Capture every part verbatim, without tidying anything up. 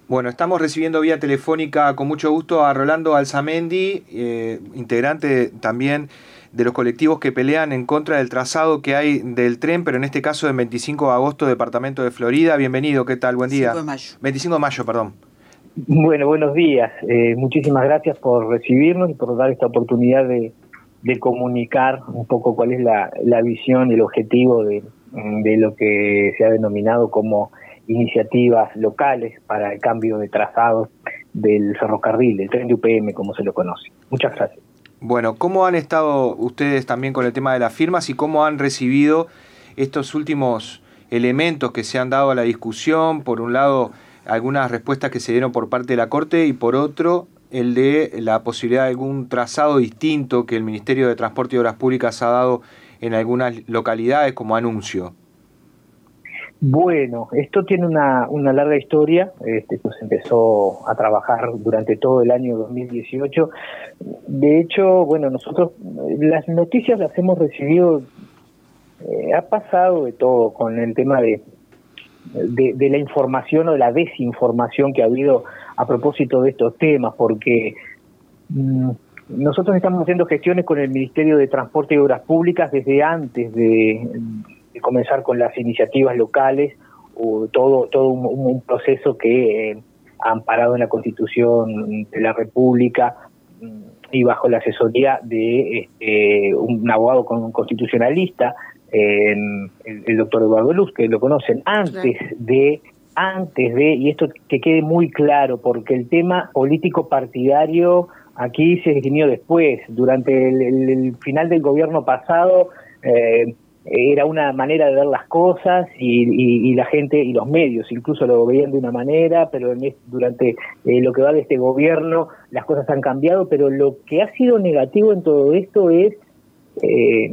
Bueno, estamos recibiendo vía telefónica con mucho gusto a Rolando Alzamendi, eh, integrante también de los colectivos que pelean en contra del trazado que hay del tren, pero en este caso del veinticinco de agosto, departamento de Florida. Bienvenido, ¿qué tal? Buen día. veinticinco de mayo. veinticinco de mayo, perdón. Bueno, buenos días. Eh, muchísimas gracias por recibirnos y por dar esta oportunidad de, de comunicar un poco cuál es la, la visión y el objetivo de, de lo que se ha denominado como iniciativas locales para el cambio de trazados del ferrocarril, del tren de U P M, como se lo conoce. Muchas gracias. Bueno, ¿cómo han estado ustedes también con el tema de las firmas y cómo han recibido estos últimos elementos que se han dado a la discusión? Por un lado, algunas respuestas que se dieron por parte de la Corte y por otro, el de la posibilidad de algún trazado distinto que el Ministerio de Transporte y Obras Públicas ha dado en algunas localidades como anuncio. Bueno, esto tiene una, una larga historia. Este, pues empezó a trabajar durante todo el año dos mil dieciocho. De hecho, bueno, nosotros las noticias las hemos recibido, eh, ha pasado de todo con el tema de, de, de la información o de la desinformación que ha habido a propósito de estos temas, porque mmm, nosotros estamos haciendo gestiones con el Ministerio de Transporte y Obras Públicas desde antes de... de comenzar con las iniciativas locales, o todo todo un, un proceso que eh, ha amparado en la Constitución de la República y bajo la asesoría de eh, un abogado constitucionalista, eh, el, el doctor Eduardo Luz, que lo conocen, antes de, antes de, y esto que quede muy claro, porque el tema político partidario aquí se definió después, durante el, el, el final del gobierno pasado, eh, era una manera de ver las cosas y, y, y la gente y los medios incluso lo veían de una manera, pero en este, durante eh, lo que va de este gobierno las cosas han cambiado, pero lo que ha sido negativo en todo esto es eh,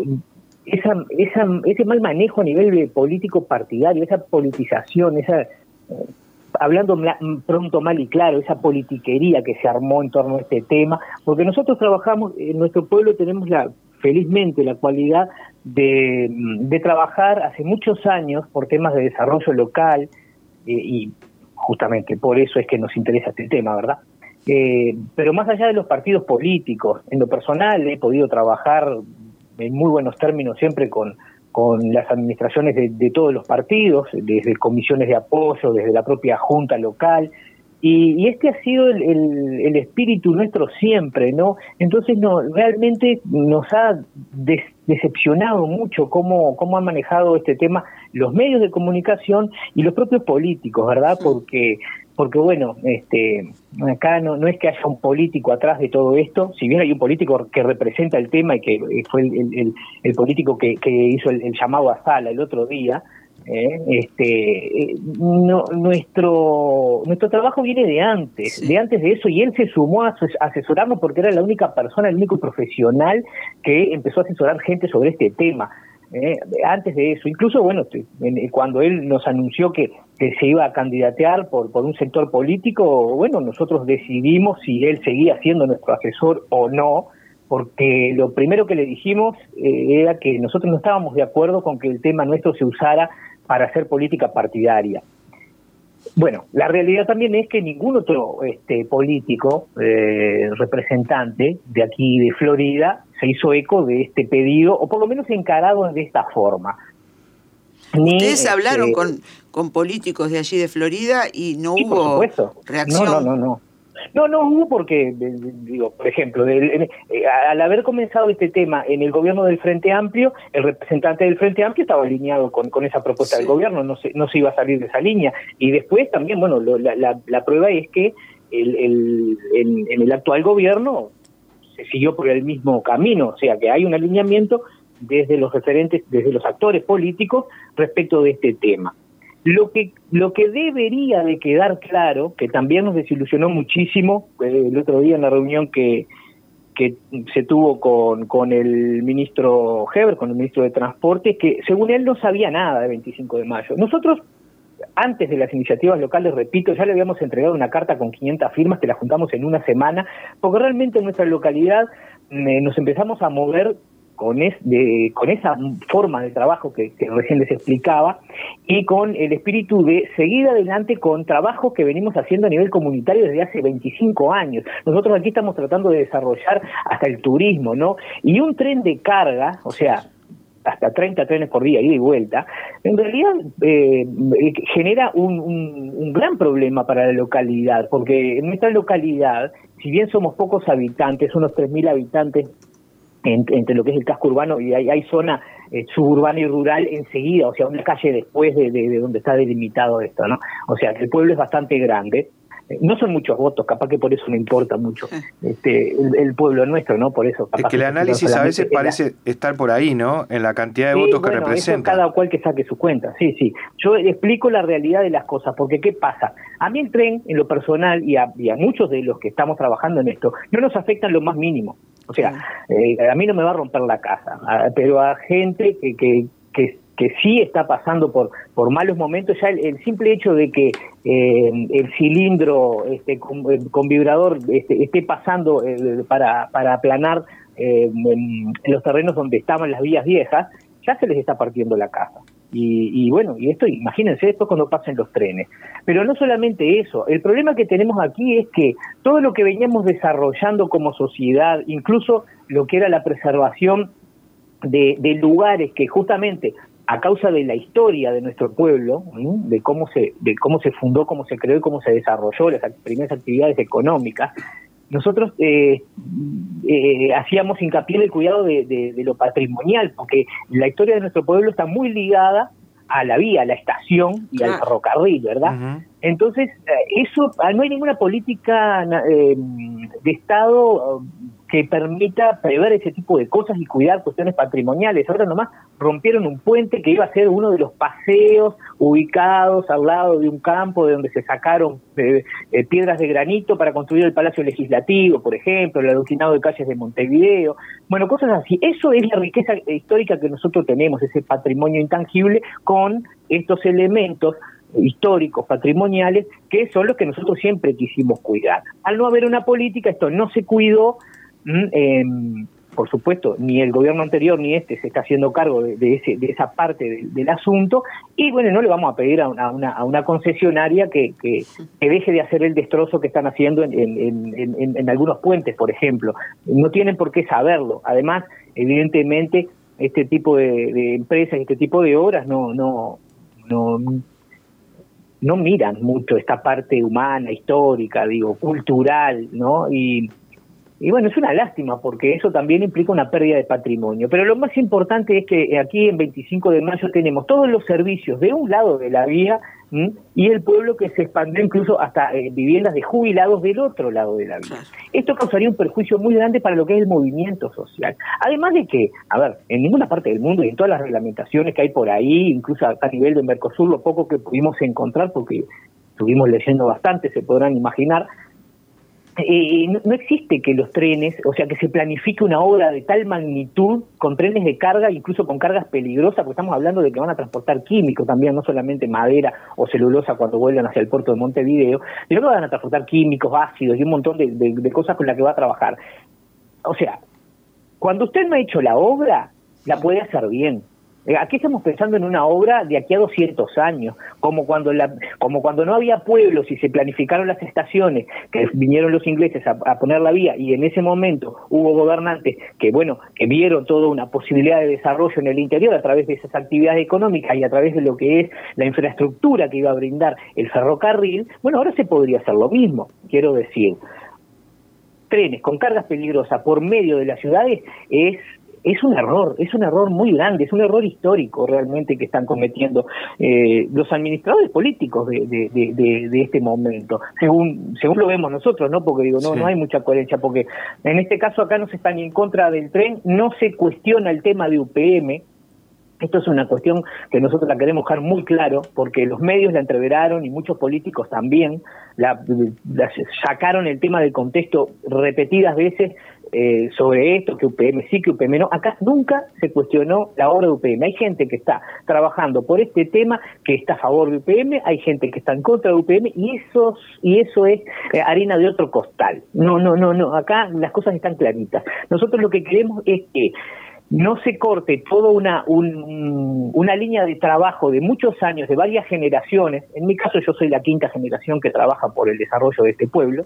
esa, esa, ese mal manejo a nivel de político partidario, esa politización, esa eh, hablando pronto, mal y claro, esa politiquería que se armó en torno a este tema, porque nosotros trabajamos, en nuestro pueblo tenemos la felizmente la cualidad de, de trabajar hace muchos años por temas de desarrollo local, eh, y justamente por eso es que nos interesa este tema, ¿verdad? Eh, pero más allá de los partidos políticos, en lo personal he podido trabajar en muy buenos términos siempre con, con las administraciones de, de todos los partidos, desde comisiones de apoyo, desde la propia junta local, Y, y este ha sido el, el, el espíritu nuestro siempre, ¿no? Entonces no, realmente nos ha des, decepcionado mucho cómo, cómo han manejado este tema los medios de comunicación y los propios políticos, ¿verdad? Porque, porque bueno, este, acá no, no es que haya un político atrás de todo esto, si bien hay un político que representa el tema y que fue el, el, el político que, que hizo el, el llamado a sala el otro día. Eh, este, eh, no, nuestro nuestro trabajo viene de antes, sí. de antes de eso, y él se sumó a asesorarnos porque era la única persona, el único profesional que empezó a asesorar gente sobre este tema. Eh, antes de eso, incluso bueno, cuando él nos anunció que, que se iba a candidatear por, por un sector político, bueno, nosotros decidimos si él seguía siendo nuestro asesor o no, porque lo primero que le dijimos eh, era que nosotros no estábamos de acuerdo con que el tema nuestro se usara para hacer política partidaria. Bueno, la realidad también es que ningún otro este, político, eh, representante de aquí de Florida, se hizo eco de este pedido, o por lo menos encarado de esta forma. Ni, Ustedes este, hablaron con, con políticos de allí de Florida y no sí, hubo por supuesto. reacción. No, no, no, no. No, no hubo porque, digo, por ejemplo, de, eh, al haber comenzado este tema en el gobierno del Frente Amplio, el representante del Frente Amplio estaba alineado con, con esa propuesta sí. del gobierno, no se, no se iba a salir de esa línea. Y después también, bueno, lo, la, la, la prueba es que el, el, en, en el actual gobierno se siguió por el mismo camino, o sea que hay un alineamiento desde los referentes, desde los actores políticos respecto de este tema. Lo que lo que debería de quedar claro, que también nos desilusionó muchísimo eh, el otro día en la reunión que, que se tuvo con, con el ministro Heber, con el ministro de Transporte, que según él no sabía nada de veinticinco de mayo. Nosotros, antes de las iniciativas locales, repito, ya le habíamos entregado una carta con quinientas firmas que la juntamos en una semana, porque realmente en nuestra localidad eh, nos empezamos a mover con, es, de, con esa forma de trabajo que, que recién les explicaba y con el espíritu de seguir adelante con trabajos que venimos haciendo a nivel comunitario desde hace veinticinco años. Nosotros aquí estamos tratando de desarrollar hasta el turismo, ¿no? Y un tren de carga, o sea, hasta treinta trenes por día, ida y vuelta, en realidad eh, genera un, un, un gran problema para la localidad, porque en nuestra localidad, si bien somos pocos habitantes, unos tres mil habitantes, entre, entre lo que es el casco urbano, y hay, hay zona eh, suburbana y rural enseguida, o sea, una calle después de, de, de donde está delimitado esto, ¿no? O sea, que el pueblo es bastante grande. No son muchos votos, capaz que por eso no importa mucho este el, el pueblo nuestro, ¿no? Por eso. Capaz es que el análisis a veces parece la... estar por ahí, ¿no? En la cantidad de sí, votos bueno, que representa. Eso cada cual que saque su cuenta, sí, sí. Yo explico la realidad de las cosas, porque ¿qué pasa? A mí el tren, en lo personal, y a, y a muchos de los que estamos trabajando en esto, no nos afecta en lo más mínimo. O sea, eh, a mí no me va a romper la casa, a, pero a gente que... que, que que sí está pasando por por malos momentos, ya el, el simple hecho de que eh, el cilindro este con, con vibrador este, esté pasando eh, para para aplanar eh, en, en los terrenos donde estaban las vías viejas, ya se les está partiendo la casa. Y, y bueno, y esto, imagínense esto cuando pasen los trenes. Pero no solamente eso, el problema que tenemos aquí es que todo lo que veníamos desarrollando como sociedad, incluso lo que era la preservación de, de lugares que justamente a causa de la historia de nuestro pueblo, ¿sí? de cómo se de cómo se fundó, cómo se creó y cómo se desarrolló las primeras actividades económicas, nosotros eh, eh, hacíamos hincapié en el cuidado de, de, de lo patrimonial, porque la historia de nuestro pueblo está muy ligada a la vía, a la estación y al ferrocarril, ¿verdad? Uh-huh. Entonces, eh, eso, no hay ninguna política eh, de Estado que permita prever ese tipo de cosas y cuidar cuestiones patrimoniales. Ahora nomás rompieron un puente que iba a ser uno de los paseos ubicados al lado de un campo de donde se sacaron eh, eh, piedras de granito para construir el Palacio Legislativo, por ejemplo, el alucinado de calles de Montevideo. Bueno, cosas así. Eso es la riqueza histórica que nosotros tenemos, ese patrimonio intangible con estos elementos históricos, patrimoniales, que son los que nosotros siempre quisimos cuidar. Al no haber una política, esto no se cuidó. Eh, por supuesto, ni el gobierno anterior ni este se está haciendo cargo de, de, ese, de esa parte de, del asunto, y bueno, no le vamos a pedir a una, a una, a una concesionaria que, que, que deje de hacer el destrozo que están haciendo en, en, en, en, en algunos puentes, por ejemplo. No tienen por qué saberlo. Además, evidentemente, este tipo de, de empresas, este tipo de obras no, no, no, no miran mucho esta parte humana, histórica, digo, cultural, ¿no? Y Y bueno, es una lástima porque eso también implica una pérdida de patrimonio. Pero lo más importante es que aquí en veinticinco de mayo tenemos todos los servicios de un lado de la vía, ¿m? Y el pueblo que se expandió incluso hasta eh, viviendas de jubilados del otro lado de la vía. Esto causaría un perjuicio muy grande para lo que es el movimiento social. Además de que, a ver, en ninguna parte del mundo y en todas las reglamentaciones que hay por ahí, incluso a, a nivel de Mercosur, lo poco que pudimos encontrar, porque estuvimos leyendo bastante, se podrán imaginar, Eh, no, no existe que los trenes, o sea, que se planifique una obra de tal magnitud con trenes de carga, incluso con cargas peligrosas, porque estamos hablando de que van a transportar químicos también, no solamente madera o celulosa cuando vuelvan hacia el puerto de Montevideo, sino que van a transportar químicos, ácidos y un montón de, de, de cosas con las que va a trabajar. O sea, cuando usted no ha hecho la obra, la puede hacer bien. Aquí estamos pensando en una obra de aquí a doscientos años, como cuando la, como cuando no había pueblos y se planificaron las estaciones, que vinieron los ingleses a, a poner la vía, y en ese momento hubo gobernantes que, bueno, que vieron toda una posibilidad de desarrollo en el interior a través de esas actividades económicas y a través de lo que es la infraestructura que iba a brindar el ferrocarril. Bueno, ahora se podría hacer lo mismo, quiero decir. Trenes con cargas peligrosas por medio de las ciudades es... Es un error, es un error muy grande, es un error histórico realmente que están cometiendo eh, los administradores políticos de, de, de, de, de este momento, según según lo vemos nosotros, ¿no? Porque digo, no, sí. no hay mucha coherencia, porque en este caso acá no se están en contra del tren, no se cuestiona el tema de U P M. Esto es una cuestión que nosotros la queremos dejar muy claro, porque los medios la entreveraron y muchos políticos también la, la sacaron el tema del contexto repetidas veces eh, sobre esto, que U P M sí, que U P M no. Acá nunca se cuestionó la obra de U P M. Hay gente que está trabajando por este tema, que está a favor de U P M, hay gente que está en contra de U P M, y eso, y eso es eh, harina de otro costal. No, no, no, no. Acá las cosas están claritas. Nosotros lo que queremos es que no se corte toda una, un, una línea de trabajo de muchos años, de varias generaciones. En mi caso yo soy la quinta generación que trabaja por el desarrollo de este pueblo,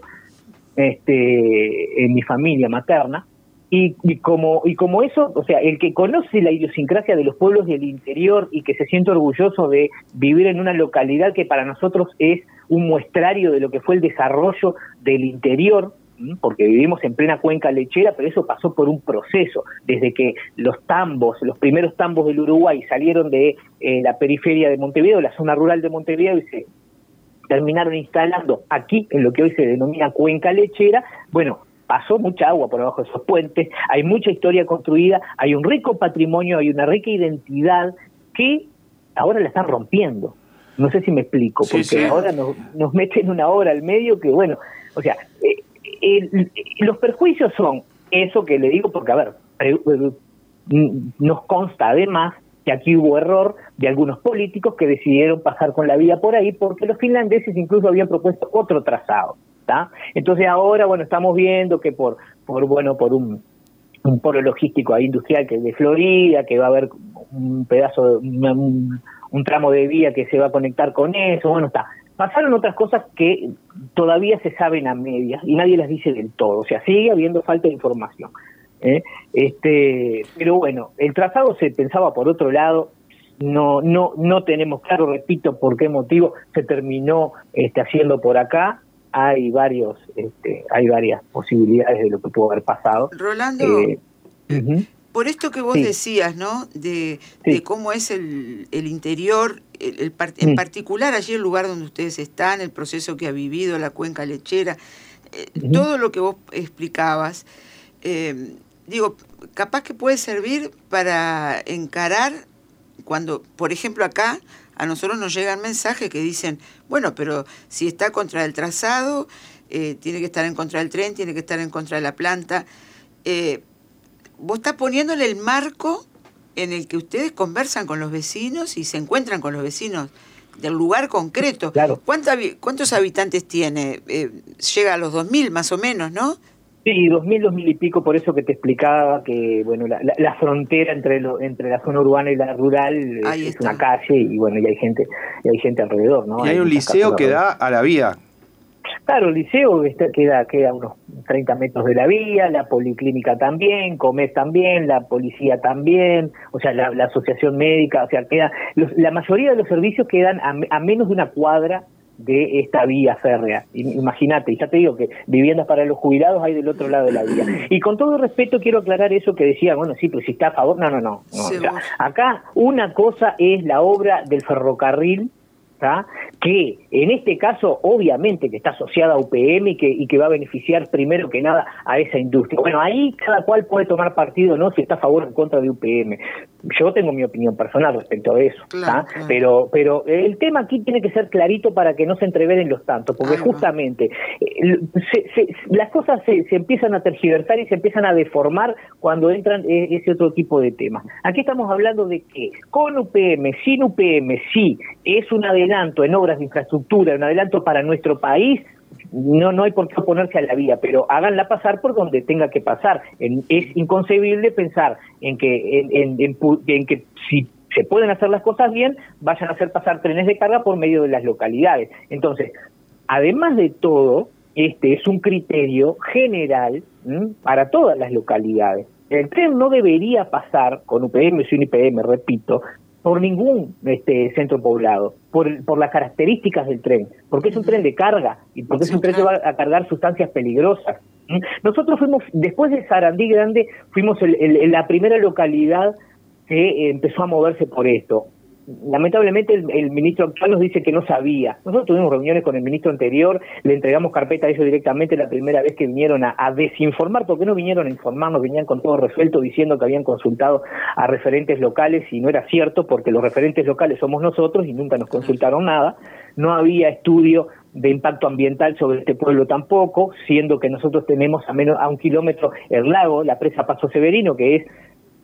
este, en mi familia materna, y, y como y como eso, o sea, el que conoce la idiosincrasia de los pueblos del interior y que se siente orgulloso de vivir en una localidad que para nosotros es un muestrario de lo que fue el desarrollo del interior, porque vivimos en plena cuenca lechera, pero eso pasó por un proceso, desde que los tambos, los primeros tambos del Uruguay salieron de eh, la periferia de Montevideo, la zona rural de Montevideo, y se terminaron instalando aquí, en lo que hoy se denomina cuenca lechera. Bueno, pasó mucha agua por abajo de esos puentes, hay mucha historia construida, hay un rico patrimonio, hay una rica identidad que ahora la están rompiendo. No sé si me explico, porque sí, sí. ahora nos, nos meten una hora al medio que, bueno, o sea, eh, eh, los perjuicios son eso que le digo, porque, a ver, eh, eh, nos consta además que aquí hubo error de algunos políticos que decidieron pasar con la vida por ahí, porque los finlandeses incluso habían propuesto otro trazado. ¿Tá? Entonces ahora, bueno, estamos viendo que por, por bueno, por un, un polo logístico industrial que es de Florida, que va a haber un pedazo, de, un, un tramo de vía que se va a conectar con eso, bueno, está. Pasaron otras cosas que todavía se saben a medias y nadie las dice del todo, o sea, sigue habiendo falta de información. ¿eh? Este, pero bueno, el trazado se pensaba por otro lado. No, no, no tenemos claro, repito, por qué motivo se terminó este, haciendo por acá. Hay varios, este, hay varias posibilidades de lo que pudo haber pasado. Rolando, eh, uh-huh. por esto que vos sí. decías, ¿no? De, sí. de cómo es el, el interior, el, el, en mm. particular allí el lugar donde ustedes están, el proceso que ha vivido la cuenca lechera, eh, uh-huh. todo lo que vos explicabas, eh, digo, capaz que puede servir para encarar cuando, por ejemplo, acá a nosotros nos llegan mensajes que dicen, bueno, pero si está contra el trazado, eh, tiene que estar en contra del tren, tiene que estar en contra de la planta. Eh, vos estás poniéndole el marco en el que ustedes conversan con los vecinos y se encuentran con los vecinos del lugar concreto. Claro. ¿Cuánta, ¿Cuántos habitantes tiene? Eh, llega a los dos mil más o menos, ¿no? Sí, dos mil, dos mil y pico, por eso que te explicaba que, bueno, la, la, la frontera entre lo, entre la zona urbana y la rural es, es una calle y, bueno, y hay gente y hay gente alrededor, ¿no? Y hay, hay un liceo que da a la vía. Claro, el liceo está, queda, queda a unos treinta metros de la vía, la policlínica también, Comer también, la policía también, o sea, la, la asociación médica, o sea, queda, los, la mayoría de los servicios quedan a, a menos de una cuadra de esta vía férrea. Imagínate, y ya te digo que viviendas para los jubilados hay del otro lado de la vía. Y con todo respeto quiero aclarar eso que decía, bueno, sí, pero si está a favor, no, no, no. no. Sí, o sea, acá una cosa es la obra del ferrocarril, ¿tá? Que en este caso obviamente que está asociada a U P M y que, y que va a beneficiar primero que nada a esa industria. Bueno, ahí cada cual puede tomar partido, ¿no? Si está a favor o en contra de U P M. Yo tengo mi opinión personal respecto a eso, claro, claro. pero pero el tema aquí tiene que ser clarito para que no se entreveren los tantos, porque ah, justamente eh, se, se, las cosas se, se empiezan a tergiversar y se empiezan a deformar cuando entran eh, ese otro tipo de temas. Aquí estamos hablando de que con U P M, sin U P M, sí, es un adelanto en obras de infraestructura, un adelanto para nuestro país, no no hay por qué oponerse a la vía, pero háganla pasar por donde tenga que pasar. En, es inconcebible pensar en que en, en, en, en que si se pueden hacer las cosas bien, vayan a hacer pasar trenes de carga por medio de las localidades. Entonces, además de todo, este es un criterio general ¿m? para todas las localidades. El tren no debería pasar con U P M o sin U P M, repito, por ningún este centro poblado, por, por las características del tren, porque es un tren de carga y porque es un tren que va a cargar sustancias peligrosas. Nosotros fuimos, después de Sarandí Grande, fuimos el, el, la primera localidad que empezó a moverse por esto. Lamentablemente el, el ministro actual nos dice que no sabía. Nosotros tuvimos reuniones con el ministro anterior, le entregamos carpeta a ellos directamente la primera vez que vinieron a, a desinformar, porque no vinieron a informarnos, venían con todo resuelto diciendo que habían consultado a referentes locales y no era cierto, porque los referentes locales somos nosotros y nunca nos consultaron nada. No había estudio de impacto ambiental sobre este pueblo tampoco, siendo que nosotros tenemos a menos a un kilómetro el lago, la presa Paso Severino, que es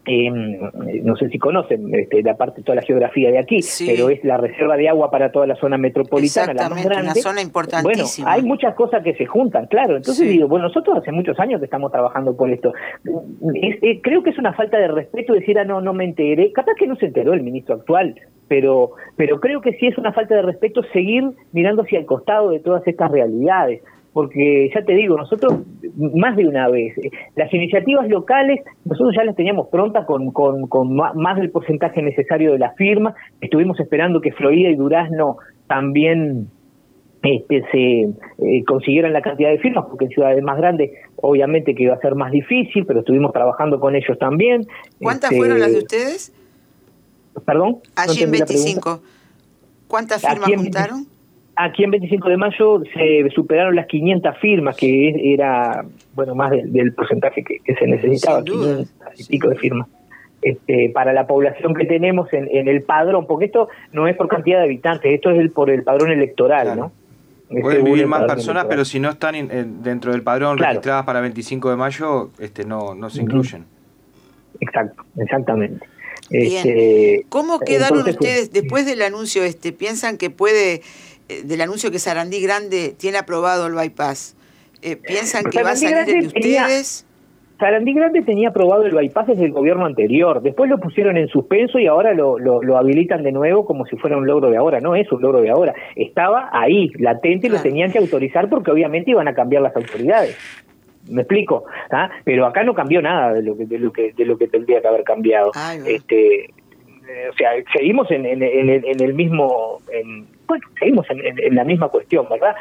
Eh, no sé si conocen este, la parte, toda la geografía de aquí, sí. pero es la reserva de agua para toda la zona metropolitana, la más grande. Una zona importantísima. Bueno, hay muchas cosas que se juntan, claro. Entonces sí. digo, bueno, nosotros hace muchos años que estamos trabajando por esto. Es, es, creo que es una falta de respeto decir, ah, no, no me enteré. Capaz que no se enteró el ministro actual, pero, pero creo que sí es una falta de respeto seguir mirando hacia el costado de todas estas realidades. Porque ya te digo, nosotros más de una vez, las iniciativas locales, nosotros ya las teníamos prontas con, con, con más del porcentaje necesario de las firmas, estuvimos esperando que Florida y Durazno también este, se eh, consiguieran la cantidad de firmas, porque en ciudades más grandes obviamente que iba a ser más difícil, pero estuvimos trabajando con ellos también. ¿Cuántas este, fueron las de ustedes? ¿Perdón? Allí no en veinticinco. ¿Cuántas firmas juntaron? Aquí en veinticinco de mayo se superaron las quinientas firmas, que era, bueno, más de, del porcentaje que, que se necesitaba, quinientas y pico de firmas, este, para la población que tenemos en, en el padrón, porque esto no es por cantidad de habitantes, esto es el, por el padrón electoral, claro. ¿no? Pueden vivir más personas, electoral. Pero si no están in, en, dentro del padrón claro. registradas para veinticinco de mayo, este, no, no se incluyen. Exacto, exactamente. Bien. Este, ¿Cómo quedaron entonces, ustedes después del anuncio este? ¿Piensan que puede... del anuncio que Sarandí Grande tiene aprobado el bypass, eh, ¿piensan que va a salir de ustedes? Sarandí Grande tenía aprobado el bypass desde el gobierno anterior, después lo pusieron en suspenso y ahora lo, lo, lo habilitan de nuevo como si fuera un logro de ahora. No es un logro de ahora, estaba ahí, latente, claro. Lo tenían que autorizar porque obviamente iban a cambiar las autoridades. ¿Me explico? ¿Ah? Pero acá no cambió nada de lo que de lo que de lo que tendría que haber cambiado. Ay, bueno. Este, eh, o sea, seguimos en, en, en, en el mismo, en, bueno, seguimos en, en, en la misma cuestión, ¿verdad?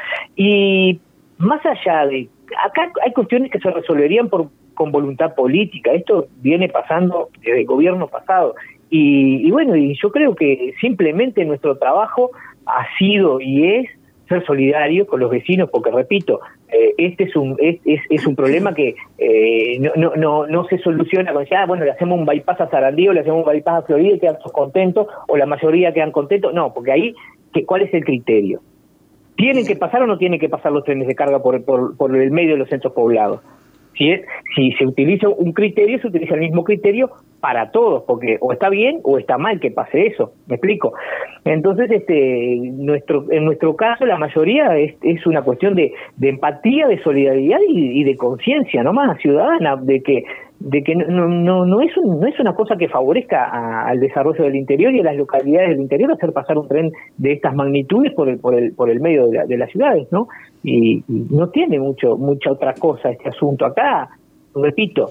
Y más allá de, acá hay cuestiones que se resolverían por con voluntad política. Esto viene pasando desde el gobierno pasado. Y, y bueno, y yo creo que simplemente nuestro trabajo ha sido y es ser solidario con los vecinos, porque repito, eh, este es un es, es, es un problema que eh, no, no no no se soluciona con decir, ah, bueno, le hacemos un bypass a Sarandí o le hacemos un bypass a Florida y quedan todos contentos, o la mayoría quedan contentos. No, porque ahí, que, ¿cuál es el criterio? ¿Tienen que pasar o no tienen que pasar los trenes de carga por, por, por el medio de los centros poblados? Si, es, si se utiliza un criterio, se utiliza el mismo criterio para todos, porque o está bien o está mal que pase eso, ¿me explico? Entonces, este, nuestro, en nuestro caso, la mayoría es, es una cuestión de, de empatía, de solidaridad y, y de conciencia, nomás, ciudadana, de que de que no no no es un, no es una cosa que favorezca a, al desarrollo del interior y a las localidades del interior hacer pasar un tren de estas magnitudes por el por el por el medio de, la, de las ciudades, ¿no? Y, y no tiene mucho mucha otra cosa este asunto acá. Repito,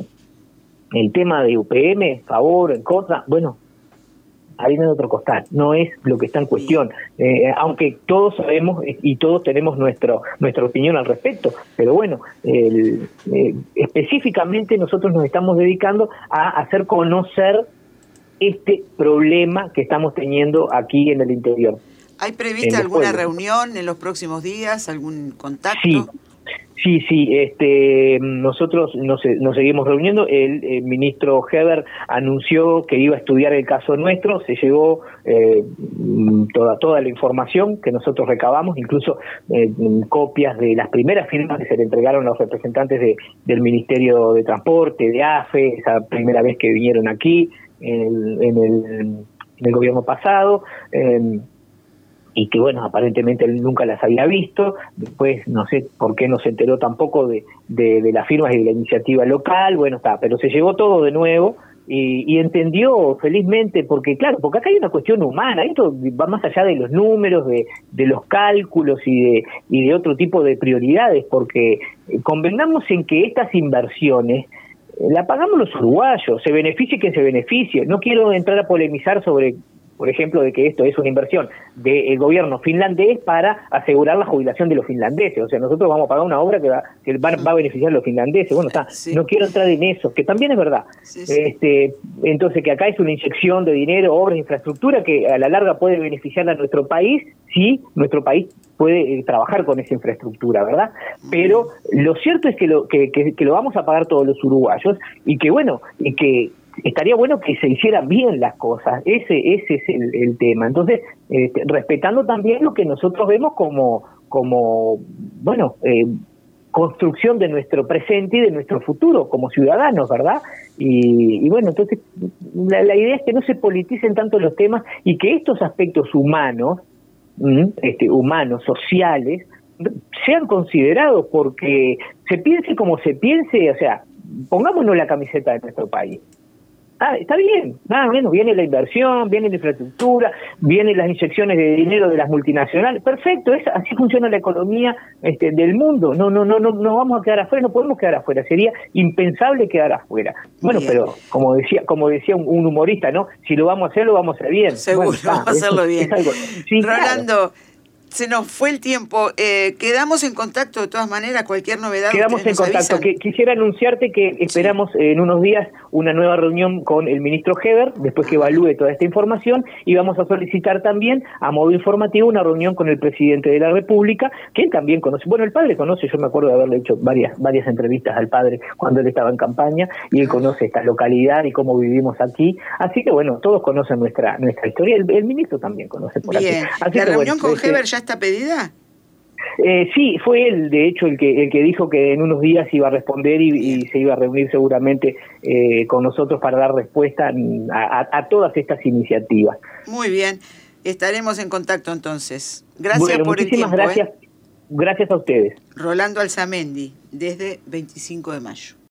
el tema de U P M, favor, en contra, bueno, ahí en otro costal, no es lo que está en cuestión, eh, aunque todos sabemos y todos tenemos nuestro nuestra opinión al respecto, pero bueno, el, eh, específicamente nosotros nos estamos dedicando a hacer conocer este problema que estamos teniendo aquí en el interior. ¿Hay prevista alguna reunión en los próximos días, algún contacto? Sí. Sí, sí, este, nosotros nos, nos seguimos reuniendo. El, el ministro Heber anunció que iba a estudiar el caso nuestro, se llegó eh, toda toda la información que nosotros recabamos, incluso eh, copias de las primeras firmas que se le entregaron a los representantes de, del Ministerio de Transporte, de A F E, esa primera vez que vinieron aquí en el, en el, en el gobierno pasado. Eh, y que bueno, aparentemente él nunca las había visto. Después no sé por qué no se enteró tampoco de, de, de las firmas y de la iniciativa local. Bueno, está, pero se llegó todo de nuevo y, y entendió felizmente, porque claro, porque acá hay una cuestión humana, esto va más allá de los números, de, de los cálculos y de, y de otro tipo de prioridades, porque convengamos en que estas inversiones la pagamos los uruguayos, se beneficie quien se beneficie. No quiero entrar a polemizar sobre, por ejemplo, de que esto es una inversión del gobierno finlandés para asegurar la jubilación de los finlandeses. O sea, nosotros vamos a pagar una obra que va, que va, va a beneficiar a los finlandeses. Bueno, está, sí. No quiero entrar en eso, que también es verdad. Sí, sí. Este, entonces, que acá es una inyección de dinero, obras, infraestructura, que a la larga puede beneficiar a nuestro país, si nuestro país puede eh, trabajar con esa infraestructura, ¿verdad? Pero lo cierto es que lo, que, que, que lo vamos a pagar todos los uruguayos y que, bueno, y que estaría bueno que se hicieran bien las cosas, ese ese es el, el tema. Entonces, este, respetando también lo que nosotros vemos como, como bueno, eh, construcción de nuestro presente y de nuestro futuro como ciudadanos, ¿verdad? Y, y bueno, entonces la, la idea es que no se politicen tanto los temas y que estos aspectos humanos, este, humanos, sociales, sean considerados, porque se piense como se piense, o sea, pongámonos la camiseta de nuestro país. Ah, está bien, nada menos, viene la inversión, viene la infraestructura, vienen las inyecciones de dinero de las multinacionales, perfecto, es, así funciona la economía este, del mundo, no, no, no, no, no vamos a quedar afuera, no podemos quedar afuera, sería impensable quedar afuera. Bueno, bien. Pero como decía, como decía un, un humorista, ¿no? Si lo vamos a hacer, lo vamos a hacer bien. Seguro, bueno, vamos ah, a hacerlo bien. Es algo, sí, Rolando, claro. Se nos fue el tiempo. Eh, quedamos en contacto de todas maneras. Cualquier novedad. Quedamos en contacto. Que, quisiera anunciarte que esperamos sí. en unos días una nueva reunión con el ministro Heber, después que evalúe toda esta información, y vamos a solicitar también, a modo informativo, una reunión con el presidente de la República, que él también conoce. Bueno, el padre conoce, yo me acuerdo de haberle hecho varias, varias entrevistas al padre cuando él estaba en campaña, y él conoce esta localidad y cómo vivimos aquí. Así que, bueno, todos conocen nuestra nuestra historia. El, el ministro también conoce por Bien. aquí. Así ¿La que, reunión bueno, con Heber ya está pedida? Eh, sí, fue él, de hecho, el que el que dijo que en unos días iba a responder y, y se iba a reunir seguramente eh, con nosotros para dar respuesta a, a, a todas estas iniciativas. Muy bien, estaremos en contacto entonces. Gracias bueno, por el tiempo. Muchísimas gracias, ¿eh? Gracias a ustedes. Rolando Alzamendi, desde veinticinco de mayo.